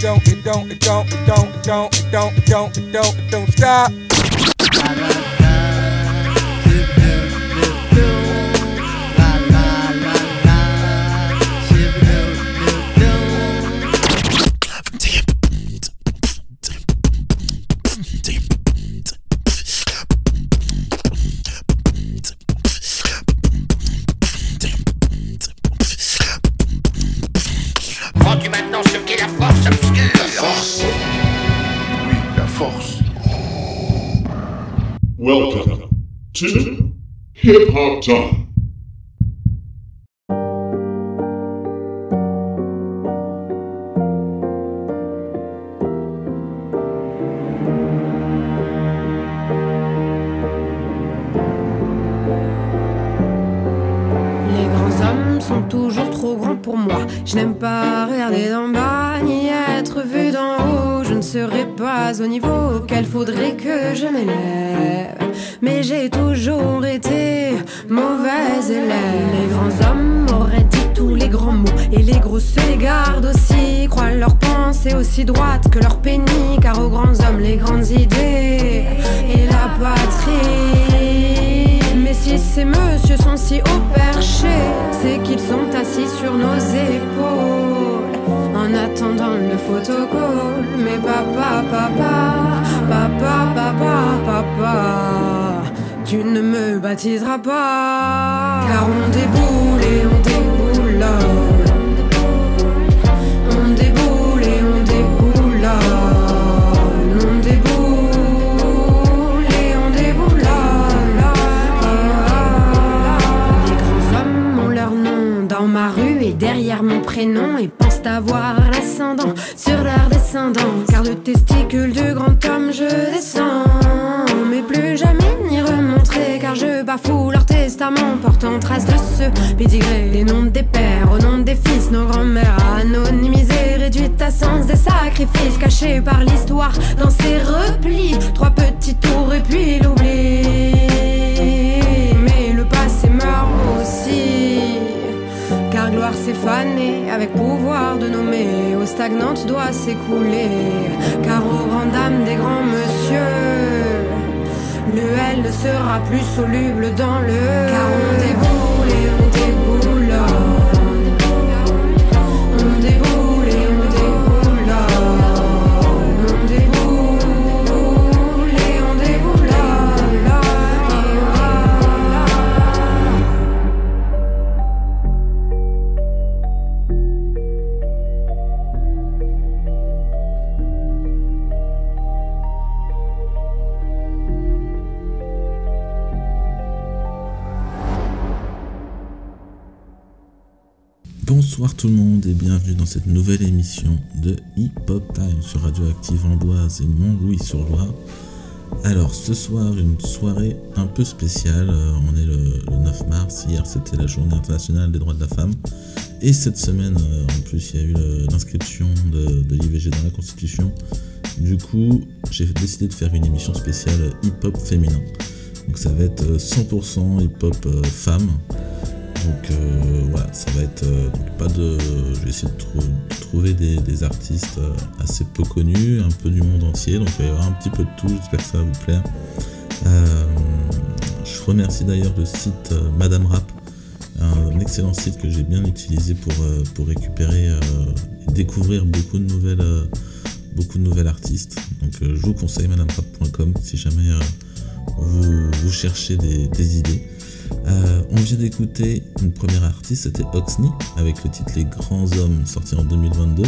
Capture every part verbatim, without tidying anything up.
don't, it don't, it don't, it don't, it don't, it don't, it don't, it don't, it don't stop. Vois-tu maintenant ce qu'est la force obscure? La force? Oui, la force. Welcome to Hip Hop Time. Les grands hommes sont toujours trop grands pour moi. Je n'aime pas regarder d'en bas, ni être vu d'en haut. Je ne serai pas au niveau auquel faudrait que je m'élève. Mais j'ai toujours été mauvaise élève. Les grands hommes auraient dit tous les grands mots, et les gros se les gardent aussi. Croient leurs pensées aussi droites que leur pénis. Car aux grands hommes les grandes idées et la patrie. Mais si ces messieurs sont si haut perchés, c'est qu'ils sont assis sur nos épaules en attendant le photocall. Mais papa, papa, papa, papa, papa, tu ne me baptiseras pas. Car on déboule et on déboulonne. On déboule et on déboulonne. On déboule et on déboulonne. Les grands hommes ont leur nom dans ma rue et derrière mon prénom, et pensent avoir l'ascendant sur leur descendance. Car le testicule du grand homme je descends, mais plus jamais n'y remonterai. Car je bafoue leur testament, portant trace de ce pédigré. Les noms des pères au nom des fils, nos grands-mères anonymisées, réduites à sens des sacrifices, cachés par l'histoire dans ses replis. Trois petits tours et puis l'oubli. Mais le passé meurt aussi, car gloire s'est fanée avec pouvoir de nommer. Eau stagnante doit s'écouler, car aux grandes dames des grands messieurs, le L ne sera plus soluble dans le. Car on déboule et on déboulonne. On déboule et on déboulonne. On déboule et on déboulonne. Bonsoir tout le monde et bienvenue dans cette nouvelle émission de Hip Hop Time sur Radioactive Amboise et Montlouis-sur-Loire. Alors ce soir, une soirée un peu spéciale, on est le, le neuf mars, hier c'était la journée internationale des droits de la femme, et cette semaine en plus il y a eu le, l'inscription de, de l'I V G dans la Constitution. Du coup j'ai décidé de faire une émission spéciale hip hop féminin, donc ça va être cent pour cent hip hop euh, femme. Donc euh, voilà, ça va être euh, donc pas de. Je vais essayer de, trou- de trouver des, des artistes euh, assez peu connus, un peu du monde entier. Donc il va y avoir un petit peu de tout. J'espère que ça va vous plaire. Euh, je remercie d'ailleurs le site euh, Madame Rap, un excellent site que j'ai bien utilisé pour euh, pour récupérer euh, et découvrir beaucoup de nouvelles euh, beaucoup de nouvelles artistes. Donc euh, je vous conseille madame rap point com si jamais euh, vous, vous cherchez des, des idées. Euh, on vient d'écouter une première artiste, c'était Oxney, avec le titre Les Grands Hommes, sorti en deux mille vingt-deux,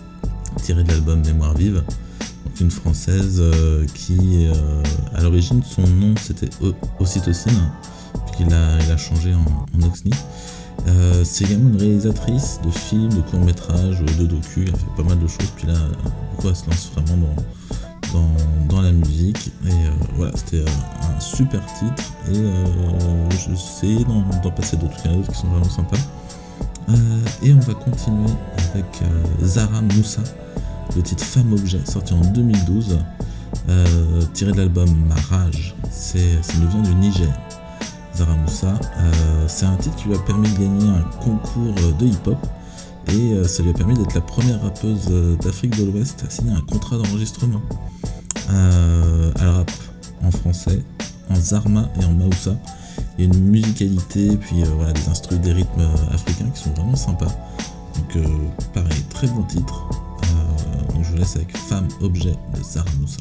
tiré de l'album Mémoire Vive, donc une française euh, qui, euh, à l'origine, son nom c'était o- Ocytocine, puis il a, il a changé en, en Oxney. Euh, c'est également une réalisatrice de films, de courts-métrages, de docu, elle fait pas mal de choses, puis là, pourquoi elle se lance vraiment dans... Dans, dans la musique, et euh, voilà, c'était euh, un super titre, et euh, je sais d'en, d'en passer d'autres, il y en a d'autres qui sont vraiment sympas. Euh, et on va continuer avec euh, Zara Moussa, le titre Femme Objet, sorti en deux mille douze, euh, tiré de l'album Ma Rage, c'est, ça nous vient du Niger. Zara Moussa, euh, c'est un titre qui lui a permis de gagner un concours de hip-hop, et euh, ça lui a permis d'être la première rappeuse euh, d'Afrique de l'Ouest à signer un contrat d'enregistrement. Euh, elle rappe en français, en zarma et en maoussa. Il y a une musicalité, puis euh, voilà, des instrus, des rythmes euh, africains qui sont vraiment sympas. Donc euh, pareil, très bon titre. Euh, donc je vous laisse avec Femme Objet de Zara Moussa.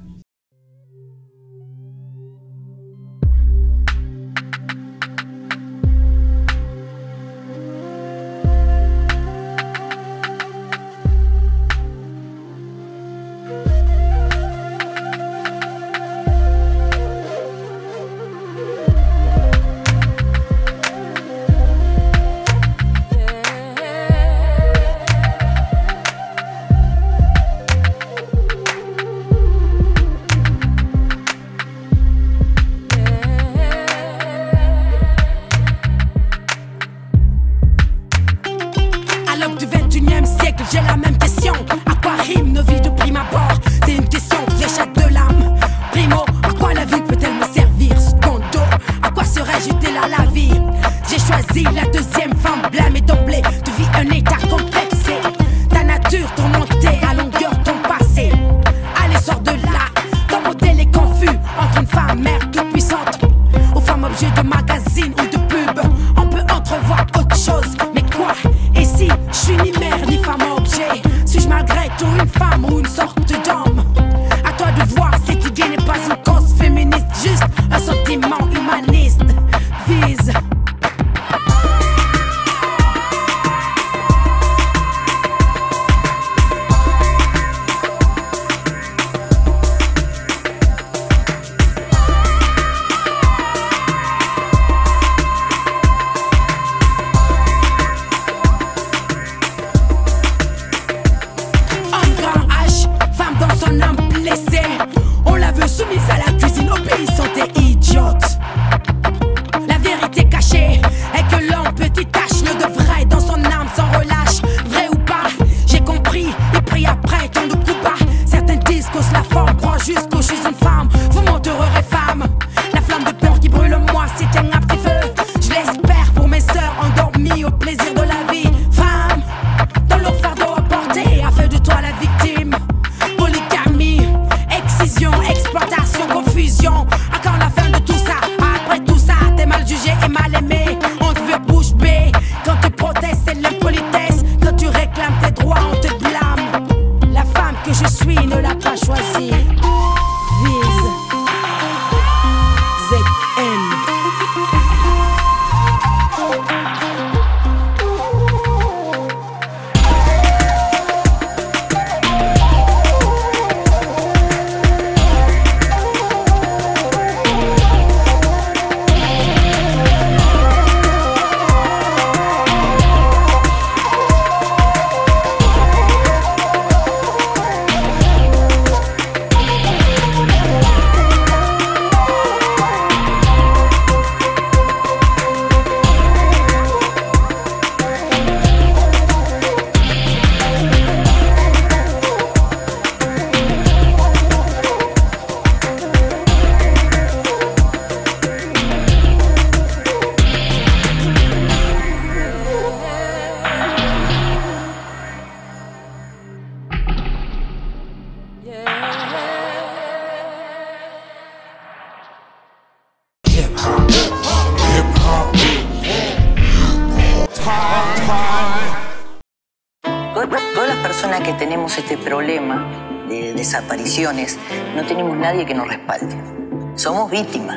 Todas las personas que tenemos este problema de desapariciones, no tenemos nadie que nos respalde. Somos víctimas.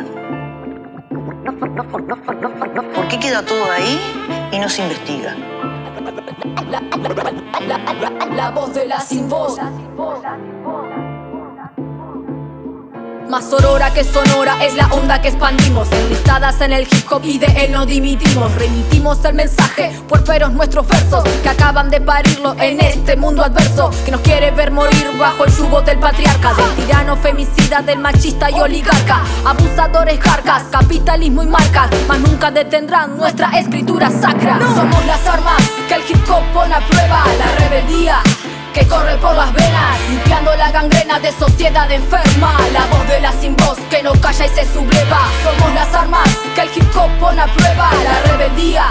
¿Por qué queda todo ahí y no se investiga? La, la, la, la, la voz de la sin voz. Más aurora que sonora es la onda que expandimos, enlistadas en el hip hop y de él no dimitimos. Remitimos el mensaje, puerperos nuestros versos que acaban de parirlo en este mundo adverso, que nos quiere ver morir bajo el yugo del patriarca, del tirano femicida, del machista y oligarca. Abusadores carcas, capitalismo y marcas, mas nunca detendrán nuestra escritura sacra. No. Somos las armas que el hip hop pone a prueba, la rebeldía que corre por las venas, limpiando la gangrena de sociedad enferma. La voz de la sin voz que no calla y se subleva. Somos las armas que el hip hop pone a prueba, la rebeldía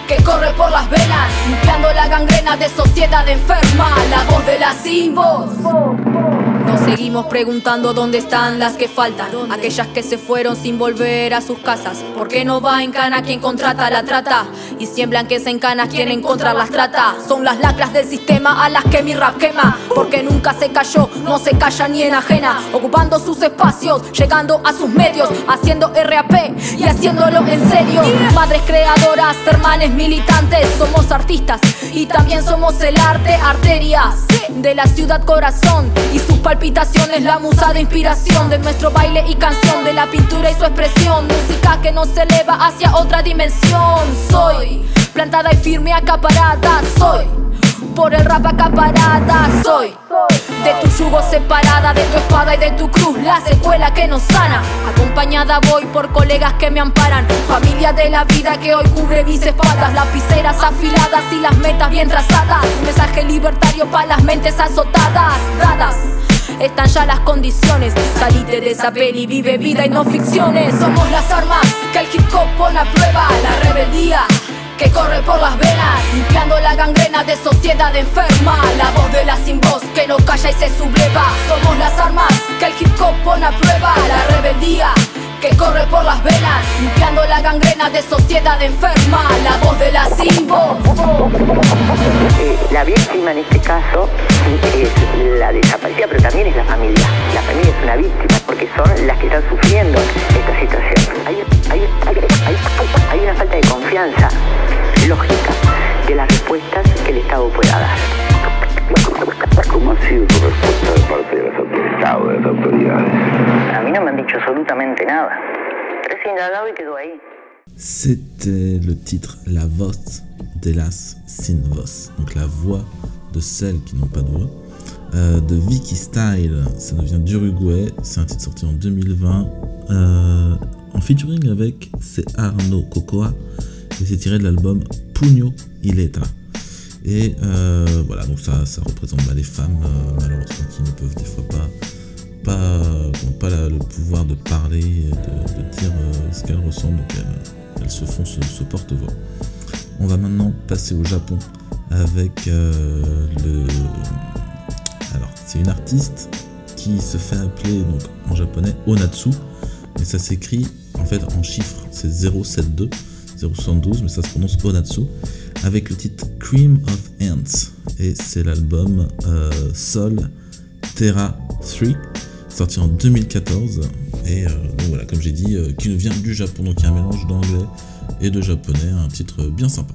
que corre por las venas, limpiando la gangrena de sociedad enferma. La voz de la sin voz. Nos seguimos preguntando dónde están las que faltan, aquellas que se fueron sin volver a sus casas. ¿Por qué no va en cana quien contrata la trata? Y siembran que se encana quien en contra las trata. Son las lacras del sistema a las que mi rap quema, porque nunca se cayó, no se calla ni enajena, ocupando sus espacios, llegando a sus medios, haciendo R A P y haciéndolo en serio. Madres creadoras, hermanes militantes, somos artistas y también somos el arte, arterias de la ciudad corazón y sus palpitaciones, la musa de inspiración de nuestro baile y canción, de la pintura y su expresión, música que nos eleva hacia otra dimensión. Soy plantada y firme, acaparada, soy por el rap acaparada, soy de tu yugo separada, de tu espada y de tu cruz, la secuela que nos sana. Acompañada voy por colegas que me amparan, familia de la vida que hoy cubre mis espaldas, lapiceras afiladas y las metas bien trazadas, un mensaje libertario para las mentes azotadas, dadas. Están ya las condiciones, salite de esa peli, vive vida y no ficciones. Somos las armas que el hip hop pone a prueba, la rebeldía que corre por las venas, limpiando la gangrena de sociedad enferma. La voz de la sin voz que no calla y se subleva. Somos las armas que el hip hop pone a prueba, la rebeldía que corre por las venas, limpiando la gangrena de sociedad enferma. La voz de la sin voz. Eh, la víctima en este caso es la desaparecida, pero también es la familia. La familia es una víctima porque son las que están sufriendo esta situación. Hay, hay, hay, hay, hay una falta de confianza lógica de las respuestas que el Estado pueda dar. ¿Cómo ha sido tu respuesta de parte de las autoridades, de las autoridades? A mí no me han dicho absolutamente nada. Pero es indagado y quedó ahí. C'était le titre La Voz de las Sin Voz, donc la voix de celles qui n'ont pas de voix, euh, de Vicky Style. Ça nous vient d'Uruguay, c'est un titre sorti en deux mille vingt, euh, en featuring avec c'est Arno Cocoa, et c'est tiré de l'album Puño y Letra. Et euh, voilà, donc ça, ça représente bah, les femmes euh, malheureusement qui ne peuvent des fois pas, pas, bon, pas la, le pouvoir de parler et de, de dire euh, ce qu'elles ressentent, donc elles, elles se font ce, ce porte-voix. On va maintenant passer au Japon avec euh, le... Alors, c'est une artiste qui se fait appeler donc, en japonais Onatsu, mais ça s'écrit en fait en chiffres, c'est zéro sept deux, zéro soixante-douze, mais ça se prononce Onatsu, avec le titre Cream of Ants, et c'est l'album euh, Sol Terra trois, sorti en deux mille quatorze, et euh, donc voilà, comme j'ai dit, euh, qui nous vient du Japon, donc il y a un mélange d'anglais et de japonais, un titre bien sympa.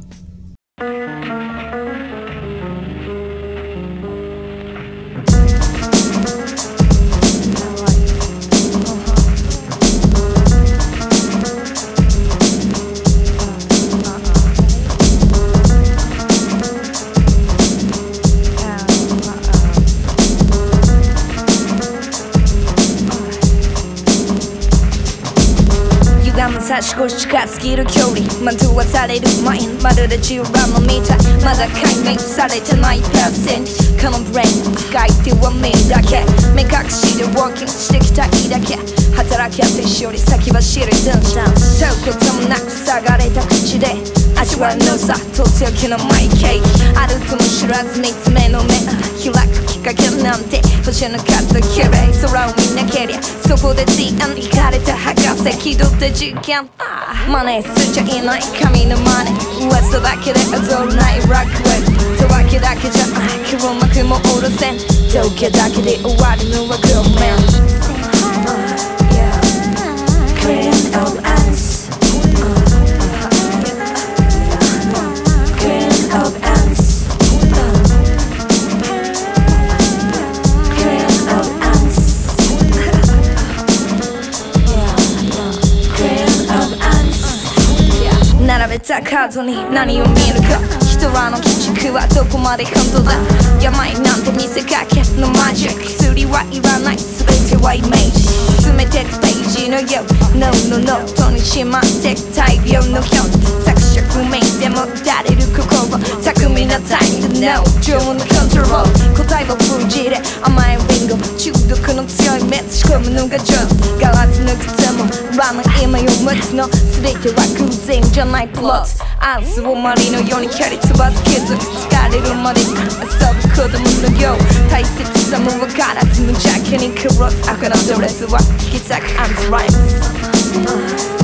少し近づける距離惑わされる前まるで中盤のみたいまだ解明されてないパーセントこのブレイン使い手は見るだけ目隠しでウォーキングしてきたいだけ働きやすいより先走るダンス問うこともなく塞がれた口で味わうのさとっておきのマイケーキあるとも知らずに爪の目開くきっかけなんて星の数だけで空を見なけりゃそこで ティーエヌ 行かれた博士気取った実験真似すちゃいない神の真似噂だけで踊るないラックウェイとわけだけじゃない黒幕もおろせん造形だけで終わるのはごめんCream of ants Cream of ants Cream of ants Cream of ants 並べた数に何を見るか人らの鬼畜はどこまで本当だ病なんて見せかけのマジック薬はいらない全てはイメージ進めてくページのよう No no no とにしまってく大量の表作者不明でも打たれる心巧みなタイム No 情のコントロール答ライブ封じで甘いリンゴ中毒の強い目仕込むのが上手ガラス抜くてもラの今を持つの全ては偶然じゃないプロットアンスをマリのように蹴り飛ばす傷疲れるまで遊ぶ子供のよう大切さも分からず無邪気にクロス赤のドレスは引き裂くアンズライムス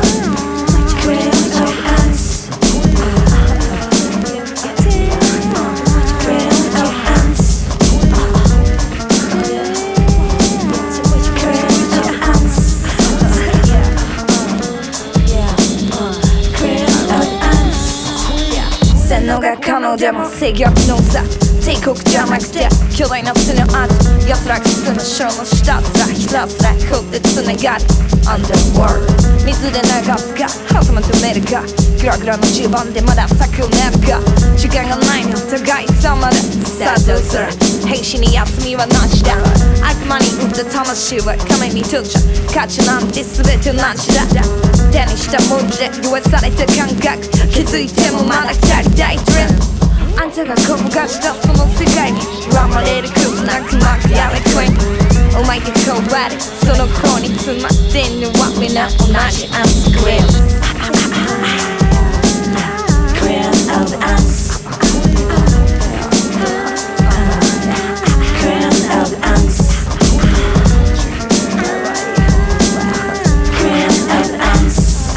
洗脳が可能でも制御不能さ帝国じゃなくて巨大な巣の後奴らが進む城の下すらひたすらこってつながる Underworld 水で流すかはたまためるかグラグラのじゅうばんでまだ策を練るか時間がないの互い様でさあどうする兵士に休みはなしだ悪魔に打った魂は仮面に閉じ価値なんて全て同じだ手にした文字で言わされた感覚気づいてもまだ二人大 Dream あんたが転がしたその世界に恨まれることなく幕やれクイーンお前がこうばれその子に詰まってんのは皆同じアンスクリームCrown of Ants Crown of Ants Crown of Ants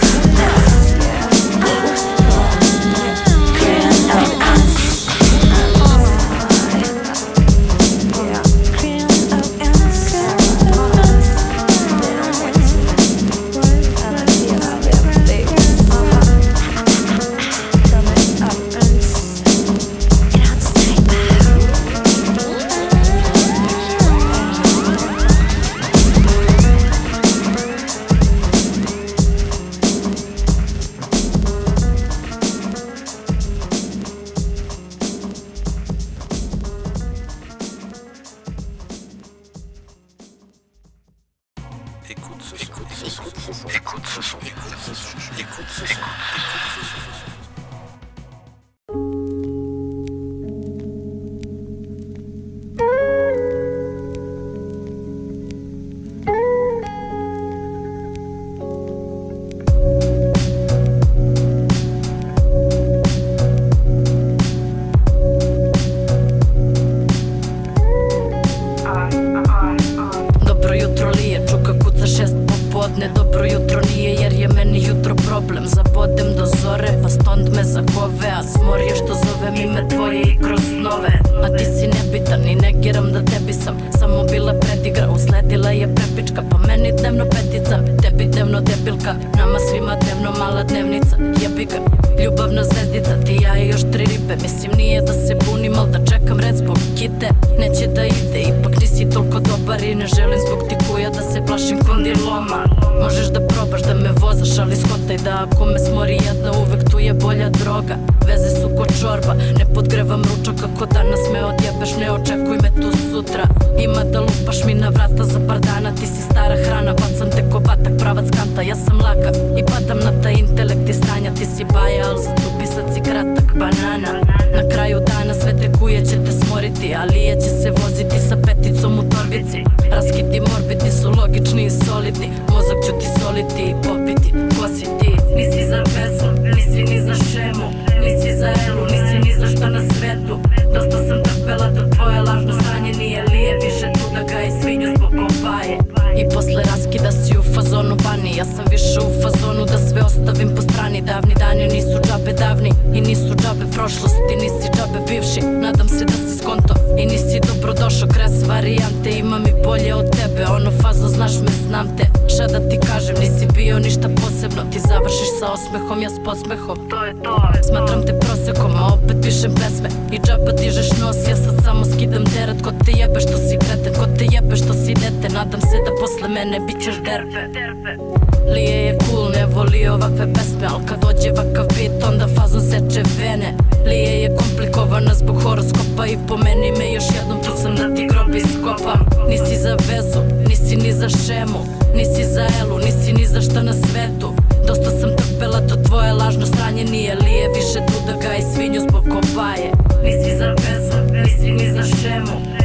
Lije je cool, ne voli ovakve pesme, al kad dođe vakav beat onda fazon seče vene. Lije je komplikovana zbog horoskopa i po meni me još jednom tu sam da ti grob iskopam. Nisi za vezu, nisi ni za šemu, nisi za elu, nisi ni za šta na svetu. Dosta sam trpela to tvoje lažno sranje, nije lije više tu da ga i svinju zbog kopaje. Nisi za vezu, nisi ni za šemu,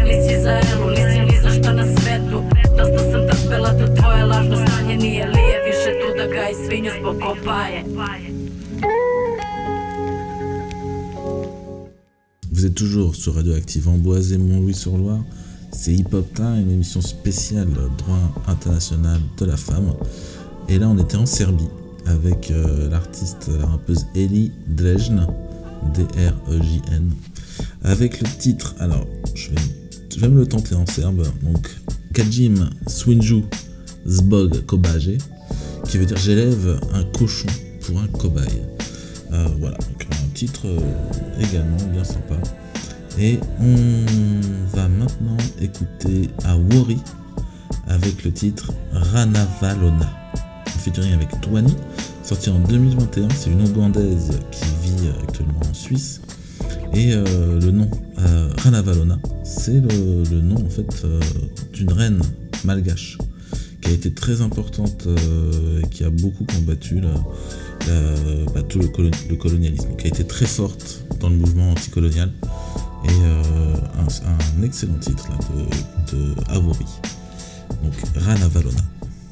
не покопає. Vous êtes toujours sur Radioactive Amboise et Montlouis-sur-Loire. C'est Hip Hop Time, une émission spéciale droit international de la femme. Et là, on était en Serbie avec euh, l'artiste, la rappeuse Eli Drejn, D R E J N, avec le titre, alors, je vais, je vais me le tenter en serbe, donc Kajim Swinju Zbog Kobaje, qui veut dire j'élève un cochon pour un cobaye. Euh, voilà, donc un titre euh, également bien sympa. Et on va maintenant écouter Awori avec le titre Ranavalona, en featuring avec Twani, sorti en deux mille vingt et un. C'est une Ougandaise qui vit actuellement en Suisse. Et euh, le nom euh, Ranavalona, c'est le, le nom en fait euh, d'une reine malgache qui a été très importante euh, et qui a beaucoup combattu la, la, bah, tout le, colon, le colonialisme, qui a été très forte dans le mouvement anticolonial. Et euh, un, un excellent titre là, de, de Awori, donc Ranavalona.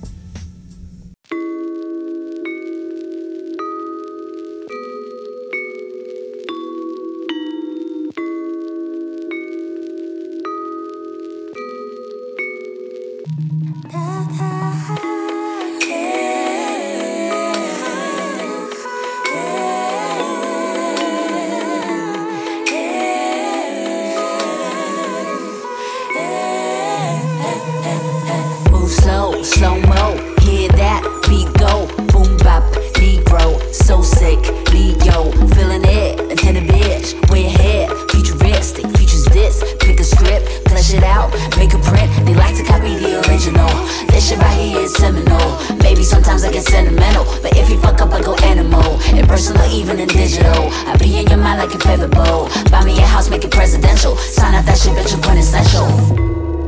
Slow-mo, hear that beat go, boom bop, Negro, so sick, Leo, feeling it, antenna bitch, way ahead, futuristic, features this, pick a script, flesh it out, make a print, they like to copy the original, this shit right here is seminal, maybe sometimes I get sentimental, but if you fuck up I go animal, impersonal even in digital, I be in your mind like a favorite bowl, buy me a house, make it presidential, sign out that shit bitch, you're quintessential.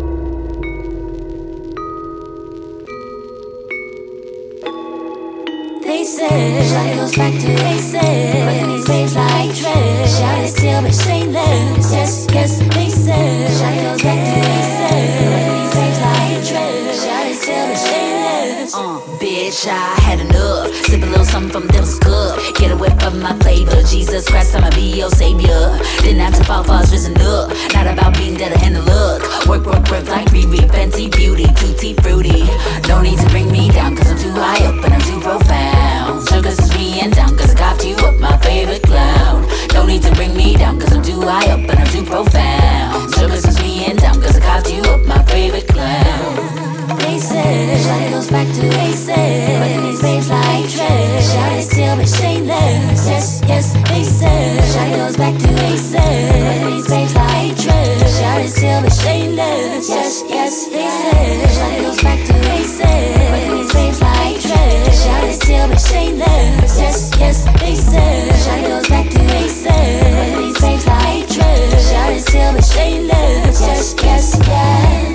They said, Shawty goes back to they said, but then these babes like dread. Shawty still but shameless. Yes, yes, they said, Shawty goes back to they said, but then these babes like dread. Shawty still but shameless. Uh, bitch, I had enough. Sip a little something from Devil's Cup. Get away from my flavor. Jesus Christ, I'ma be your savior. Didn't have to fall far, risen up. Not about being dead or in the look. Work, work, work like Riri, Fenty Beauty, Tutti Fruity. No need to bring me down, cause I'm too high up and I'm too profound. Circus is me and down, cause I coughed you up, my favorite clown. No need to bring me down, cause I'm too high up and I'm too profound. Circus is me and down, cause I coughed you up, my favorite clown. They said, Shawty goes back to they said, but then these babes like dread. Shawty still but shameless. Yes, yes, they said, Shawty goes back to they said, but then these babes like dread. Shawty still but shameless. Yes, yes, they said, Shawty goes back to they said, but then these babes like dread. Shawty still but shameless. Yes, yes, they said, Shawty goes back to they said, but then these babes like dread. Shawty still but shameless. Yes, yes, yes.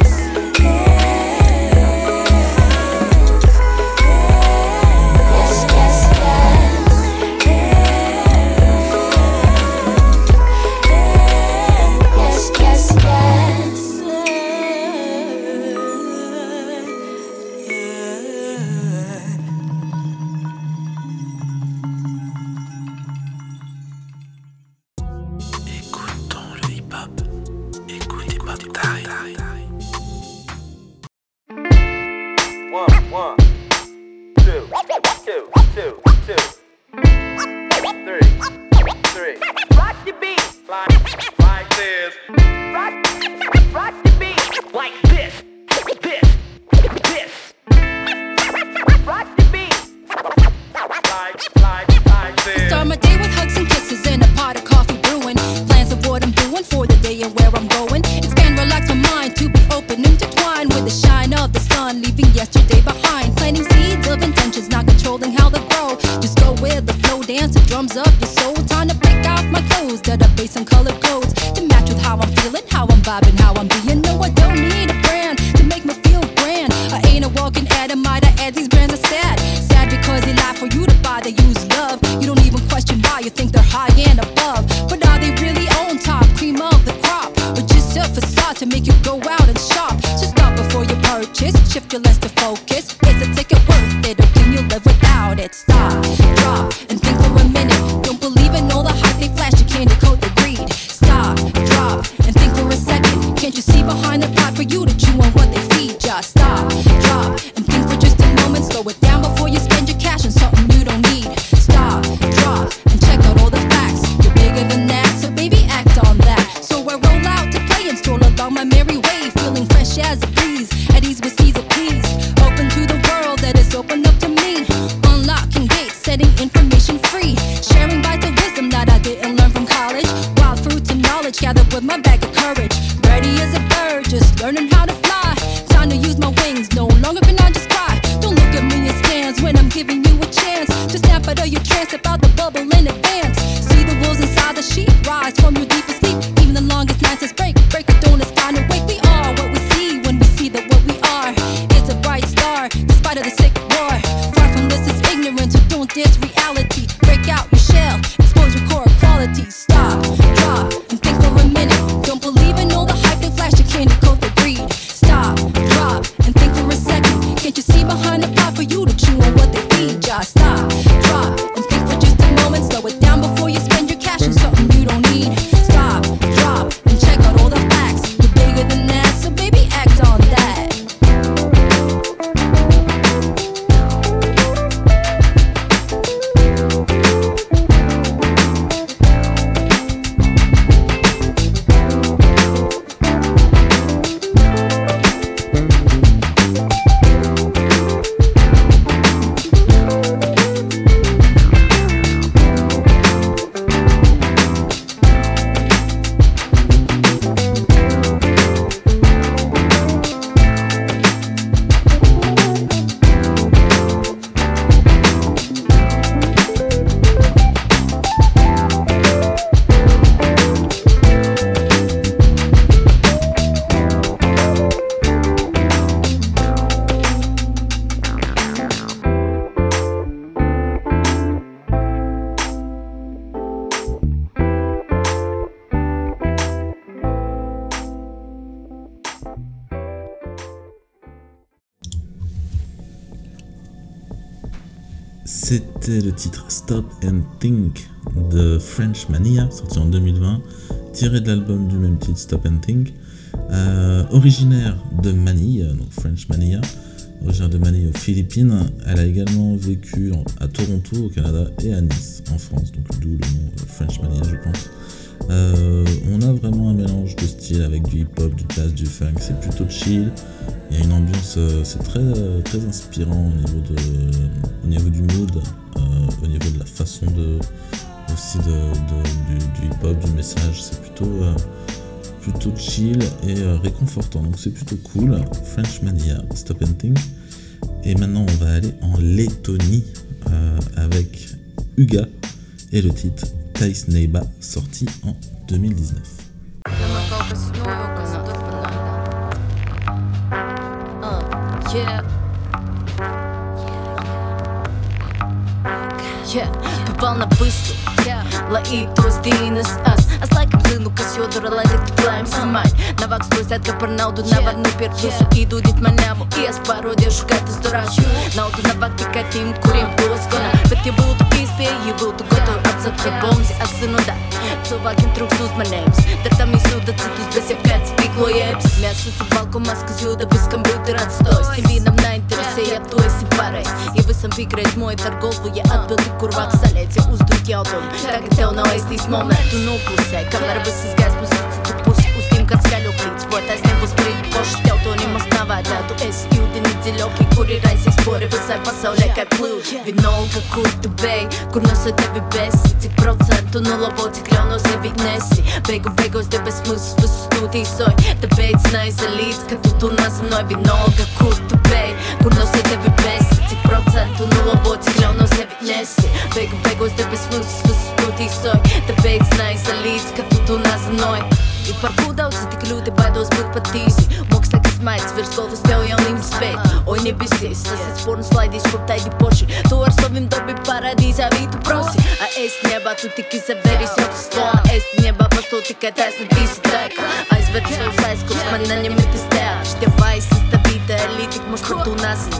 Shift your lens to focus. Is a ticket worth it, or can you live without it? Stop behind the pot for you to chew on what they feed ya. Stop, drop, and think for just a moment. Slow it down before you spend your cash on something you don't need. Stop, drop, and check out all the facts. You're bigger than that, so baby act on that. So I roll out to play and stroll along my merry way, feeling fresh as a breeze, at ease with seas appeased. Open to the world that is open up to me. Unlocking gates, setting information free. Sharing bites of wisdom that I didn't learn from college. Wild fruits and knowledge gathered with my bag of courage. Ready as a bird, just learning how to fly. Time to use my wings, no longer can I just cry. Don't look at me in scans when I'm giving you a chance to snap out of your trance about the bubble in advance. See the wolves inside the sheep rise from your deepest sleep. Even the longest nights is break, break of dawn is time to wake. We are what we see when we see that what we are is a bright star, despite of the sick war. Far from this is ignorance, so don't diss reality. Break out your shell, expose your core qualities. Stop, drop, and think for a minute. Don't believe in all the hype they flash, you can't decode the greed. Stop, drop, and think for a second. Can't you see behind the pot for you to chew on what they feed ya? Stop, drop, and think for just a moment. Slow it down before you spend your cash on something you don't need. Stop, drop, and check out all the facts. You're bigger than that, so baby act on that. C'était le titre Stop and Think de French Mania, sorti en deux mille vingt, tiré de l'album du même titre Stop and Think. Euh, originaire de Manille, donc French Mania, originaire de Manille aux Philippines, elle a également vécu en, à Toronto au Canada et à Nice en France, donc d'où le nom euh, French Mania je pense. Euh, on a vraiment un mélange de styles avec du hip-hop, du jazz, du funk, c'est plutôt chill. Il y a une ambiance, euh, c'est très, euh, très inspirant au niveau, de, au niveau du mood, euh, au niveau de la façon de, aussi de, de, du, du hip-hop, du message. C'est plutôt, euh, plutôt chill et euh, réconfortant, donc c'est plutôt cool. French Mania, Stop and Think. Et maintenant on va aller en Lettonie euh, avec Uga et le titre Tais Neiba, sorti en deux mille dix-neuf. Yeah. Yeah, попал на быстро. Лаитос Динес Ас. Аз лайкам зъно касиодора ледек плаем самай. Навак стой сетка парналдо наварно пиртусо и дудит маняво. И аз пародия шуката с дорашо. Наото навак пикати им курим блъскона. Път я булто изпия и булто готов. Аз за пребомзи, аз съно да. Цоваким truks uzmanības. Tad tam izsūta citus bez jebkāds piklo jebs. Mēs visu balko maskas jūda bez kompjūtera atstojs. Nevienam neinteresē, ja tu esi pareiz. Ja visam pikrēt moja ar golfu, ja atbildi kur vāk saliec, ja uzdod jautājumu. Tagad tev nav aiztīs momentu noklusē. Kamēr viss izgais uz citu pusi, uz tiem kāds skaļo klīts. Vai tais nebūs brīdi poši, tev to nemaz navajadzētu. Es jūdini dziļoki, kur ir aizies pori visai pasaulē kā plūdi. Vienalga, kur tu bej, kur nosa tevi besi. Cik procentu nulabo, cik ļauno sevi nesi. Beigu beigos debes mūs visus nūtīsoj. Tāpēc neizalīdz, ka tu tu nezinoji. Vienalga, kur tu bej, kur nosa tevi besi. Cik procentu nulabo, cik ļauno sevi nesi. Beigu beigos debes mūs visus nūtīsoj. Tāpēc neizalīdz, ka tu tu nezinoji. Ir par ko daudz, tik ļoti baidos būt patīsi. Mākslīgs maids virs golfas tev jaunības spēt. Oi nebisies, sasiet spornu slaidīs, kur taidi poši. Tu ar savim darbi paradīzā vītu prosi. A es niebā tu tik izaveris jau tas slona. Es niebā pasto tikai taisni tīsi taika. Aizver savus aizkurs, man naņem ir tas teātris. Tie vaisas, tā vīta ir lītik, mums par tu nezini.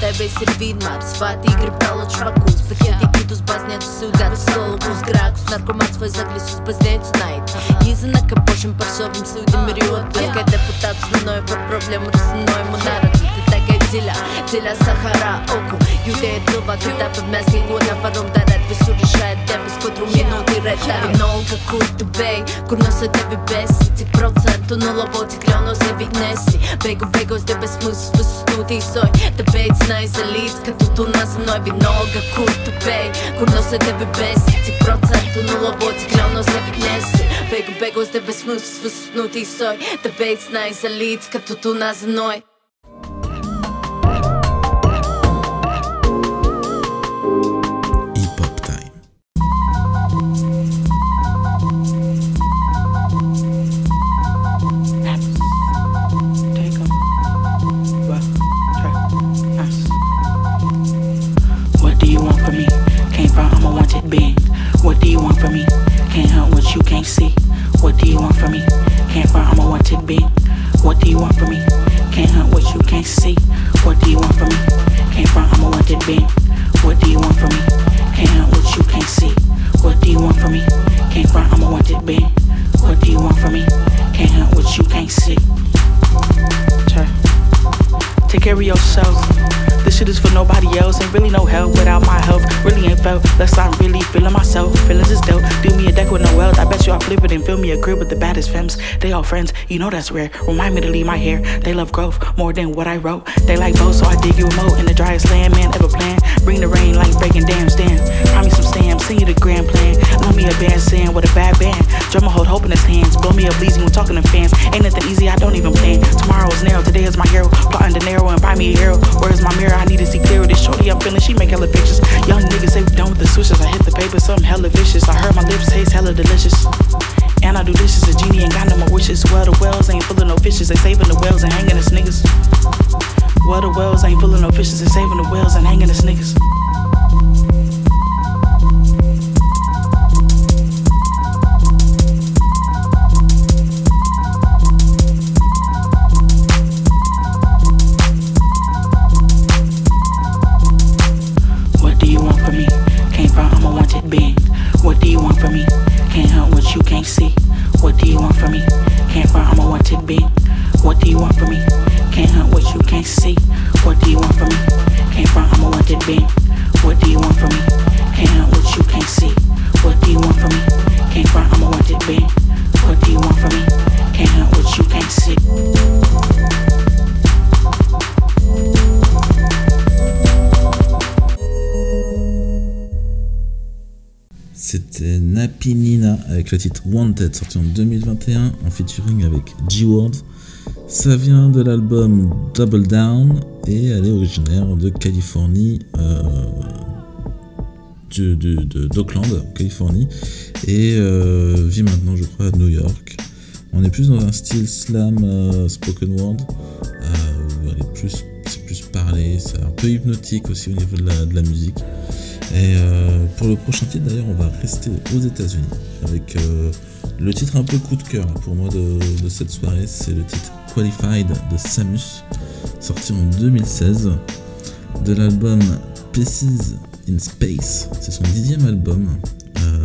tebi ir vidmārs, vātīgi ir pelo trakus, bet ja tik kitus baznīcu sūdzēt uz solubus grākus, narkomāts vai zaglis uz baznīcu naid. Jāzina, ka pašam par saviem sūdim ir jūt, kā deputāts runāja par problēmu risinājumu narāciju. Tikai dziļā, dziļā Sahara oku, jūtēja cilvēki, tāpēc mēs neko nevaram darēt, visur ir šeit debes, katru minūti retā. Vienalga, kur tu bej, kur nosa tevi besi, cik procentu nolabo, cik ļauno sevi nesi. Beigu beigos debes mūs visus nūtīsoj, tāpēc neizalīdz, ka tu tu nezinoji. Vienalga, kur tu bej, kur nosa tevi besi, cik procentu nolabo, cik ļauno sevi nesi. Beigu beigos debes mūs visus nūtīsoj, tāpēc neizalīdz, ka tu tu nezinoji. Less I'm really feeling myself, feelings is dope. Do me a deck with no wealth, I bet you I'll flip it and fill me a crib with the baddest femmes. They all friends, you know that's rare. Remind me to leave my hair, they love growth more than what I wrote. They like both, so I dig you a moat in the driest land, man, ever plan. Bring the rain like breaking dams, damn. Find me some stamps, send you the grand plan. Know me a band sand with a bad band. Drummer hold hope in his hands, blow me up bleezy when talking to fans. Ain't nothing easy, I don't even plan. Tomorrow's narrow, today is my hero. Plotting to narrow and buy me a hero. Where's my mirror? I need to see clear. This shorty I'm feeling, she make hella pictures. Young niggas say we done with the switches. I hit the paper, something hella vicious. I heard my lips taste hella delicious. And I do dishes, a genie ain't got no more wishes. Well, the wells ain't full of no fishes, they saving the wells and hanging us niggas. Well, the wells ain't full of no fishes, they saving the wells and hanging us niggas. C'était Nappy Nina avec le titre Wanted, sorti en deux mille vingt et un en featuring avec G-Word. Ça vient de l'album Double Down et elle est originaire de Californie, euh, de, de, de, d'Oakland, Californie, et euh, vit maintenant, je crois, à New York. On est plus dans un style slam euh, spoken word, euh, où elle est plus, c'est plus parlé, c'est un peu hypnotique aussi au niveau de la, de la musique. Et euh, pour le prochain titre d'ailleurs on va rester aux États-Unis avec euh, le titre un peu coup de cœur pour moi de, de cette soirée, c'est le titre Qualified de Samus, sorti en deux mille seize de l'album Pieces in Space. C'est son dixième album, euh,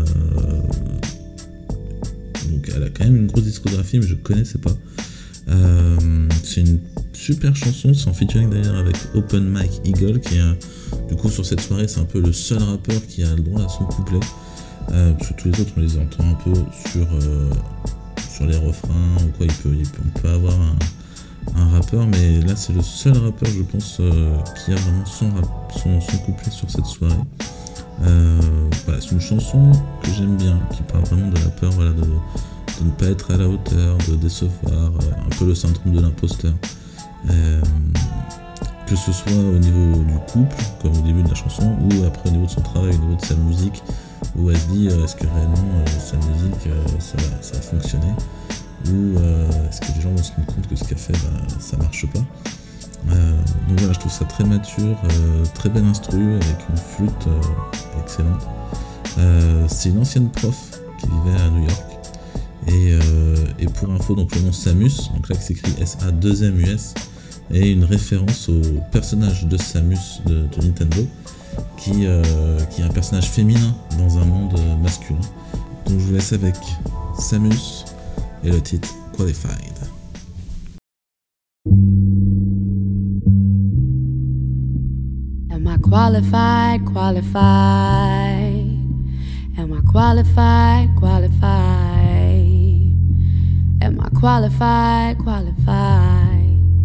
donc elle a quand même une grosse discographie mais je connaissais pas. Euh, c'est une super chanson, c'est en featuring d'ailleurs avec Open Mike Eagle qui est du coup sur cette soirée c'est un peu le seul rappeur qui a le droit à son couplet, euh, parce que tous les autres on les entend un peu sur, euh, sur les refrains ou quoi, il peut, il peut, on peut avoir un, un rappeur mais là c'est le seul rappeur je pense euh, qui a vraiment son, rap, son, son couplet sur cette soirée. Euh, voilà, c'est une chanson que j'aime bien qui parle vraiment de la peur, voilà, de, de ne pas être à la hauteur, de décevoir, euh, un peu le syndrome de l'imposteur. Euh, que ce soit au niveau du couple, comme au début de la chanson, ou après au niveau de son travail, au niveau de sa musique, où elle se dit euh, est-ce que réellement euh, sa musique euh, ça, va, ça va fonctionner, ou euh, est-ce que les gens vont se rendre compte que ce qu'elle fait bah, ça marche pas. Euh, donc voilà, je trouve ça très mature, euh, très belle instru avec une flûte euh, excellente. Euh, c'est une ancienne prof qui vivait à New York. Et, euh, et pour info, donc le nom Samus, donc là qui s'écrit S A deux M U S, et une référence au personnage de Samus de, de Nintendo, qui, euh, qui est un personnage féminin dans un monde euh, masculin. Donc je vous laisse avec Samus et le titre Qualified. Am I qualified, qualified? Am I qualified, qualified? Am I qualified, qualified?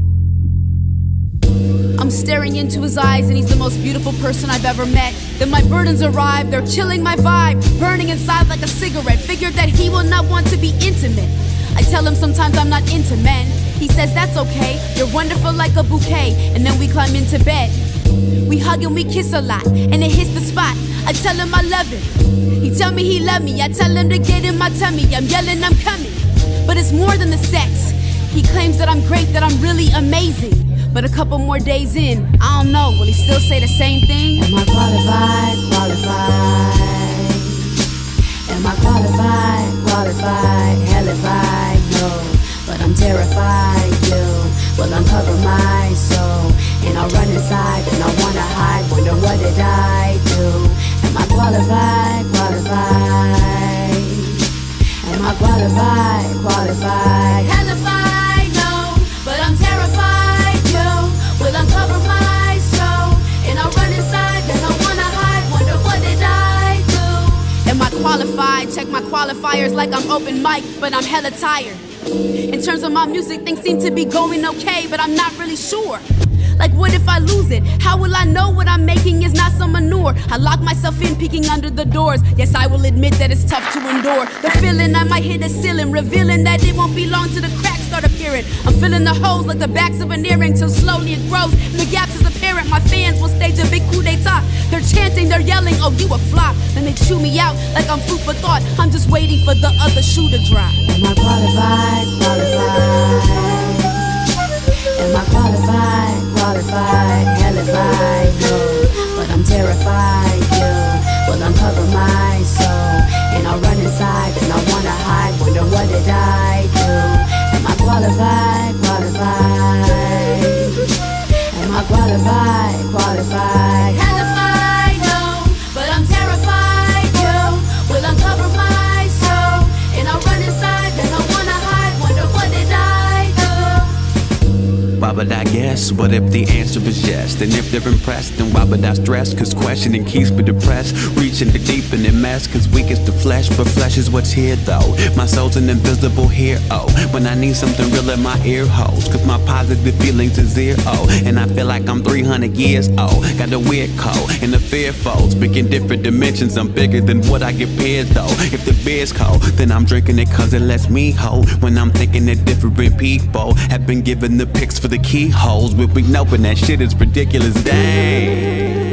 I'm staring into his eyes and he's the most beautiful person I've ever met. Then my burdens arrive, they're chilling my vibe, burning inside like a cigarette. Figured that he will not want to be intimate. I tell him sometimes I'm not into men. He says that's okay, you're wonderful like a bouquet. And then we climb into bed. We hug and we kiss a lot, and it hits the spot. I tell him I love him. He tell me he love me. I tell him to get in my tummy. I'm yelling, I'm coming. But it's more than the sex. He claims that I'm great, that I'm really amazing. But a couple more days in, I don't know, will he still say the same thing? Am I qualified, qualified? Am I qualified, qualified? Hell if I know, but I'm terrified, yo. Will uncover my soul, and I'll run inside, and I wanna hide, wonder what did I do? Am I qualified, qualified? Am I qualified, qualified? Hell if I know, but I'm terrified, yo. Will uncover my soul, and I'll run inside, then I wanna hide, wonder what did I do? Am I qualified? Check my qualifiers like I'm open mic, but I'm hella tired. In terms of my music, things seem to be going okay, but I'm not really sure. Like what if I lose it? How will I know what I'm making is not some manure? I lock myself in, peeking under the doors. Yes, I will admit that it's tough to endure. The feeling I might hit a ceiling, revealing that it won't be long till the cracks start appearing. I'm filling the holes like the backs of an earring till slowly it grows and the gaps is apparent. My fans will stage a big coup d'etat. They're chanting, they're yelling, oh you a flop. Then they chew me out like I'm food for thought. I'm just waiting for the other shoe to drop. Am I qualified, qualified? Am I qualified, qualified? Hell if I know, but I'm terrified, yo. Will uncover my soul, and I'll run inside, and I wanna hide, wonder what did I do? Am I qualified, qualified? Am I qualified, qualified? Hell if I know, but I'm terrified, yo. Will uncover my soul, and I'll run inside, then I wanna hide, wonder what did I do? Why would I guess? What if the answer is yes? And if they're impressed, then why would I stress? Cause questioning keeps me depressed. Reaching the deep in the mess, cause weak is the flesh, but flesh is what's here though. My soul's an invisible hero. When I need something real in my ear holes, cause my positive feelings is zero. And I feel like I'm three hundred years old. Got a weird cold and a fearful. Speaking different dimensions, I'm bigger than what I get paid though. If the beer's cold, then I'm drinking it cause it lets me hold. When I'm thinking that different people have been given the picks for the keyholes, but we know when that shit is ridiculous, dang.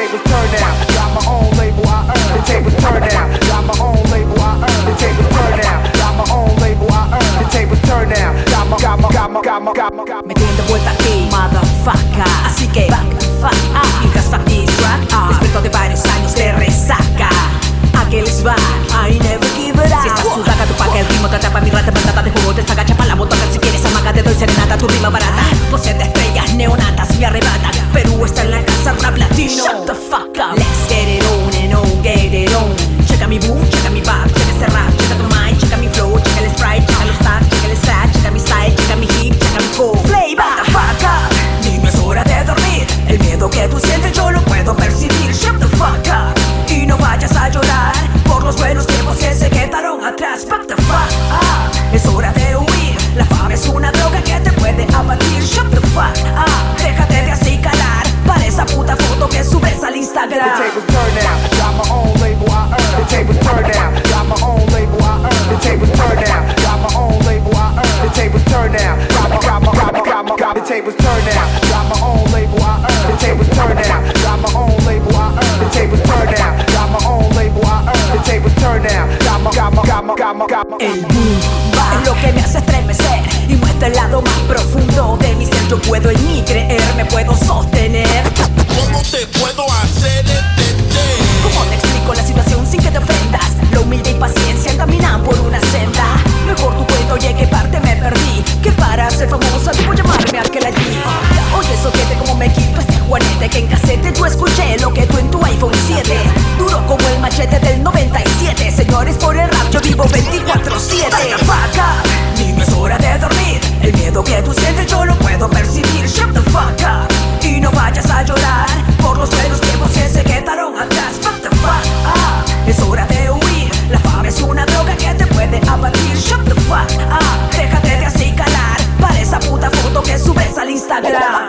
tables turn now. Got my own label, I earn. The tables turn now. Got my own label, I earn. The tables turn now. Got my own label, I earn. The tables turn now. Got my, got my, got my, got my, got my, got my. Metiendo vuelta aquí, motherfucker. Así que back the fuck up. Y gasta this track. Después de varios años de resaca. ¿A qué les va? I never give it up. Si estás sudaca, tu paca el ritmo te atrapa mi rata mandada de juego. Te agacha pa' la botona. Si quieres amaga, te doy serenata. Tu rima barata. Poseen de estrellas neonatas me arrebatan. Perú está en la casa, rap latino. Shut the fuck up. Let's get it on and on, get it on. Checa mi boom, checa mi bap, checa ese rap. Checa tu mind, checa mi flow, checa el sprite, checa los tags, checa el scratch, checa mi style, checa mi hip, checa mi flow. Flavor, fuck up. Ni no es hora de dormir. El miedo que tú sientes yo lo puedo percibir. Shut the fuck up. Y no vayas a llorar por los buenos tiempos que se quedaron atrás. Back the fuck up. Es hora de huir. La fama es una droga que te puede abatir. Shut the fuck up. Déjate de así calar para esa puta foto que subes al Instagram. The tables turn now. Got my own label, I earn. The tables turn now. Got my own label, I earn. The tables turn now. Got my own label, I earn. The tables turn now. Got my, got my, got my, got my, got the tables turn now. Got my own label, I earn. The tables turn now. Got my own label, I earn. The tables turn now. Got my own label, I earn. The tables turn now. Got my, got my, got my, got my, got my. El boom va es lo que me hace estremecer y muestra el lado más profundo de mi ser. Yo puedo en mí creer, me puedo sostener. ¿Cómo te puedo hacer entender? ¿Cómo te explico la situación sin que te ofendas? La humildad y paciencia caminan por una senda. Mejor tu cuento, oye, ¿qué parte me perdí? Que para ser famosa debo llamarme aquel allí. Oye, soquete, como me quito este juanete que en casete yo escuché lo que tú en tu iPhone siete. Duro como el machete del noventa y siete. Señores, por el rap yo vivo veinticuatro siete. Fuck up. Ni no es hora de dormir. El miedo que tú sientes yo lo puedo percibir. Shut the fuck up. Y no vayas a llorar por los buenos tiempos que se quedaron atrás. Fuck the fuck up. Es hora de huir. La fama es una droga que te puede abatir. Shut the fuck up. Déjate de así calar para esa puta foto que subes al Instagram.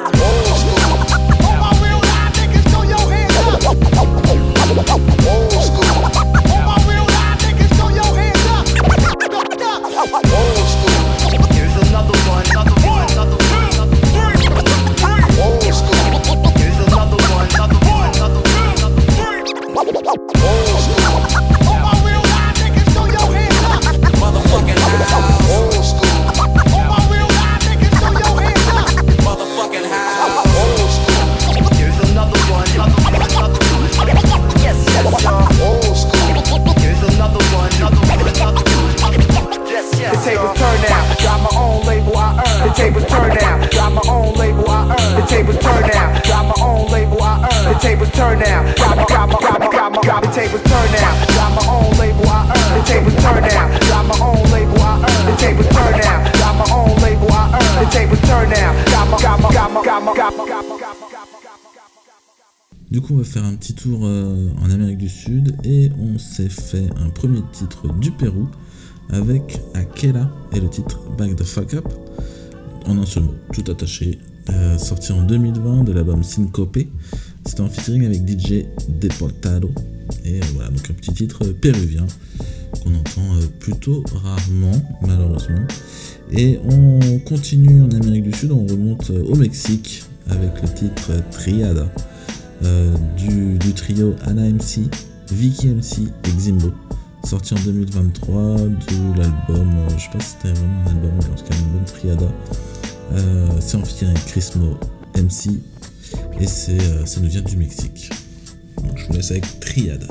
Du coup, on va faire un petit tour euh, en Amérique du Sud et on s'est fait un premier titre du Pérou avec Akela et le titre Back the Fuck Up en un seul mot, tout attaché, euh, sorti en deux mille vingt de l'album Syncopé. C'était en featuring avec D J Deportado et euh, voilà, donc un petit titre péruvien qu'on entend euh, plutôt rarement malheureusement. Et on continue en Amérique du Sud, on remonte euh, au Mexique avec le titre Triada. Euh, du, du trio Anna M C, Vicky M C et Ximbo, sorti en deux mille vingt-trois de l'album, euh, je sais pas si c'était vraiment un album, mais en tout cas l'album Triada. Euh, c'est en featuring avec Chris Mo M C et c'est, euh, ça nous vient du Mexique. Donc je vous laisse avec Triada.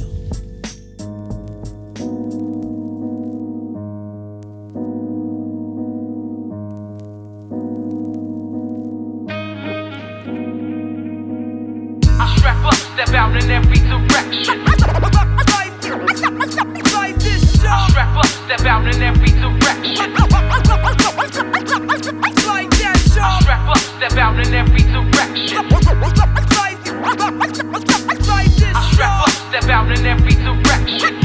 Step out in every direction. I strap up, step out in every direction. I strap up, step out in every direction. I strap up, step out in every direction.